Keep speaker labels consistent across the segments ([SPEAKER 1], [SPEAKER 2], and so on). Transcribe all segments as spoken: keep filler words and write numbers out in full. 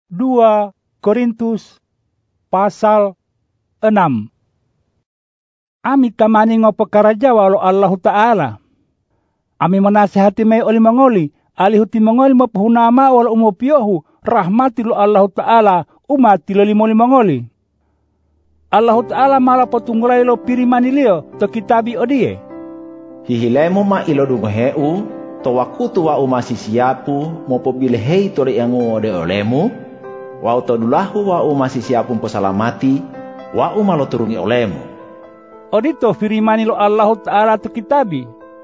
[SPEAKER 1] dua Korintus pasal enam. Ami tamani ngopo karaja walau Allah Ta'ala. Ami menasihati mai oli mangoli, alihuti mangoli mapuhunama walau umopiohu, rahmati lo Allah Ta'ala, umati lo limoli mangoli. Allah Ta'ala malah potunggulai lo pirimani lio, to kitabi odie.
[SPEAKER 2] Hihilemu ma ilo dungoheu, to wakutu wa umasi siapu, mopo bilehei tore yangu ode olemu, wa utodulahu wa umasi siapu posalamati, wa umalo turungi olemu.
[SPEAKER 1] Odito firimani lo Allah Ta'ala to kitabi.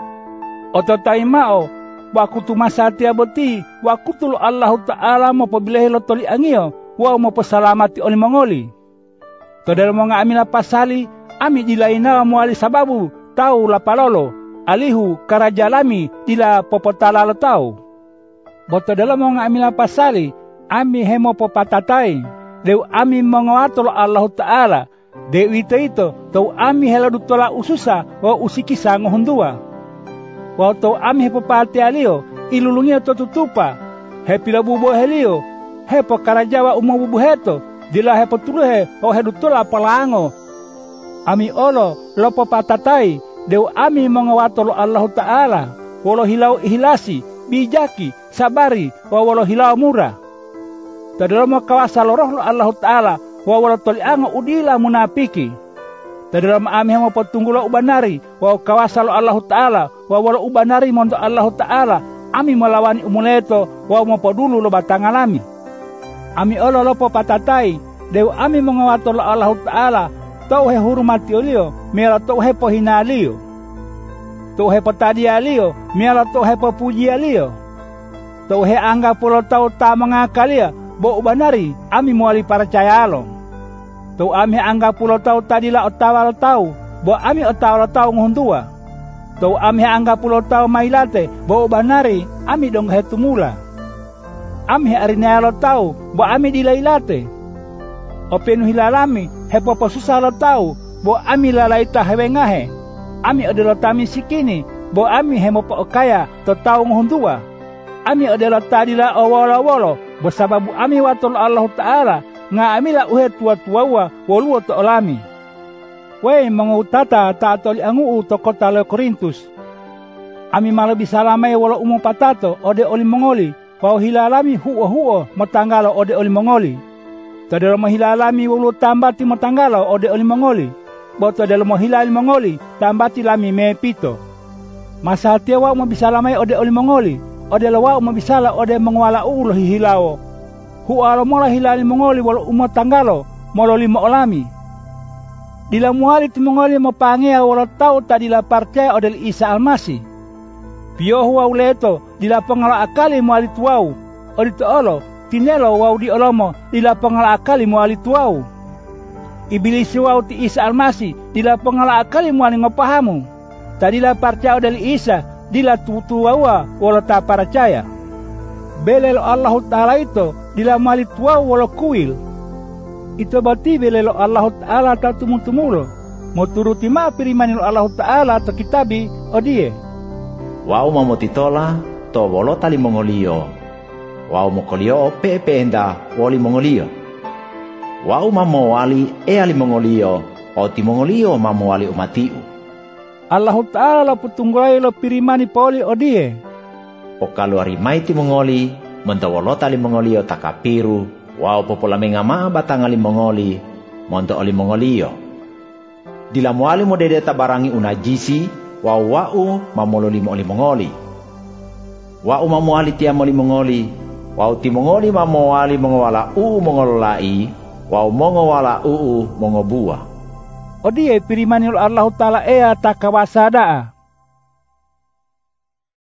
[SPEAKER 1] Oto taimao, wakutu masati aboti, wakutu lo Allah Ta'ala mopo bilehe lo toli angio, wa mopo salamati oli mangoli. To dalam mga amina pasali, ami dilaina muali sababu, tau lapalolo, alihu karajalami dila popotala lo tau. Boto dalam mga amina pasali, ami hemo popatatai, deu ami mengawatolo Allah Ta'ala, deu ito ito, tau ami heladutola ususa, wa usikisa ngohundua. Wa tau ami hepopati alio, ilulungio to tutupa, hepila bubo helio, hepo karajawa umabubu heto, dila hepo tuluhe, o hedutola palango. Ami olo, lopo patatai, deu ami mengawatolo Allah Ta'ala, walo hilau ihilasi, bijaki, sabari, wa walo hilau murah. Tadalam kawasa loroh Allah Ta'ala, wa walo toliango udila munapiki. Tadalam ami hamo potunggulo ubanari, wa kawasa Allah Ta'ala, wa walo ubanari monto Allah Ta'ala, ami melawani umuleto, wa mopodulu lo batangalami. Ami olo lopo patatai, deu ami mengawatolo Allah Ta'ala, tau he hurmati olio, mela tau he pohina alio. Tau he potadi alio, mela tau he popuji alio. Tau he angga pulo tau ta mengakalia, bo ubanari, ami muali percaya alo. Tau ami angga pulo tau tadila otawa tau, bo ami otawa tau ngundua. Tau ami angga pulo tau mailate, bo ubanari, ami dong he tumula. Ami arina lo tau, bo ami dilailate. Openu hilalami, hepo posusa lo tau, bo ami lalaita hewengahe. Ami adalah tami sikini, bo ami hemo po okaya, to tau ngundua. Ami adalah tadila awolo-awolo, besababu ami watol Allah Ta'ala, nga amila uhe tua-tuawa, waluwa to olami. Wey mengutata taatoli anguu to kota le Korintus. Ami malabi salamai wala umo patato, ode oli mongoli, wau hilalami huo-huo, matanggalo ode oli mongoli. Tadalo mahilalami walu tambati matanggalo ode oli mongoli. Boto dalo mahilali mongoli, tambati lami me pito. Masa hatia wau mabisalamai ode oli mongoli, ode lawa mabisala ode mengwala ulo hihilao. Hualo mola hilali mongoli walau umat tanggalo molo lima olami. Dila muali ti mongoli mapangea walau tau tadila percaya ode Isa Almasih. Pio huwa uleto dila pengala akali muali tuau. Ode toolo tinelo wau di olomo dila pengala akali muali tuau. Ibilisi wau ti Isa Almasih dila pengala akali muali ngopahamu. Tadila percaya ode Isa dila tutuawa walau tak percaya. Belelo Allah Ta'ala itu dila mali tua walau kuil. Itu berarti belelo Allah Ta'ala tak tumutumulo. Mau turuti ma pirimani Allah Ta'ala to kitabi odie.
[SPEAKER 2] Wau mamotitola to wolo tali mongolio. Wau mokolio pe penda woli mongolio. Wau mamowali e ali mongolio. O ti mongolio mamowali umatiu.
[SPEAKER 1] Allah Ta'ala putunggulai lo pirimani poli odie.
[SPEAKER 2] O kalau arimai ti mongoli, mentawolo tali mongolio takapiru, wao popola mengama batangali mongoli, monto oli mongolio. Dila muali modede tabarangi unajisi, wao wau mamololi oli mongoli. Wau mamuali tia moli mongoli, wao ti mongoli mamuali mongowala uu mongolai, wao mongowala uu mongobua.
[SPEAKER 1] Odie pirimani Allah Ta'ala ea takawasada.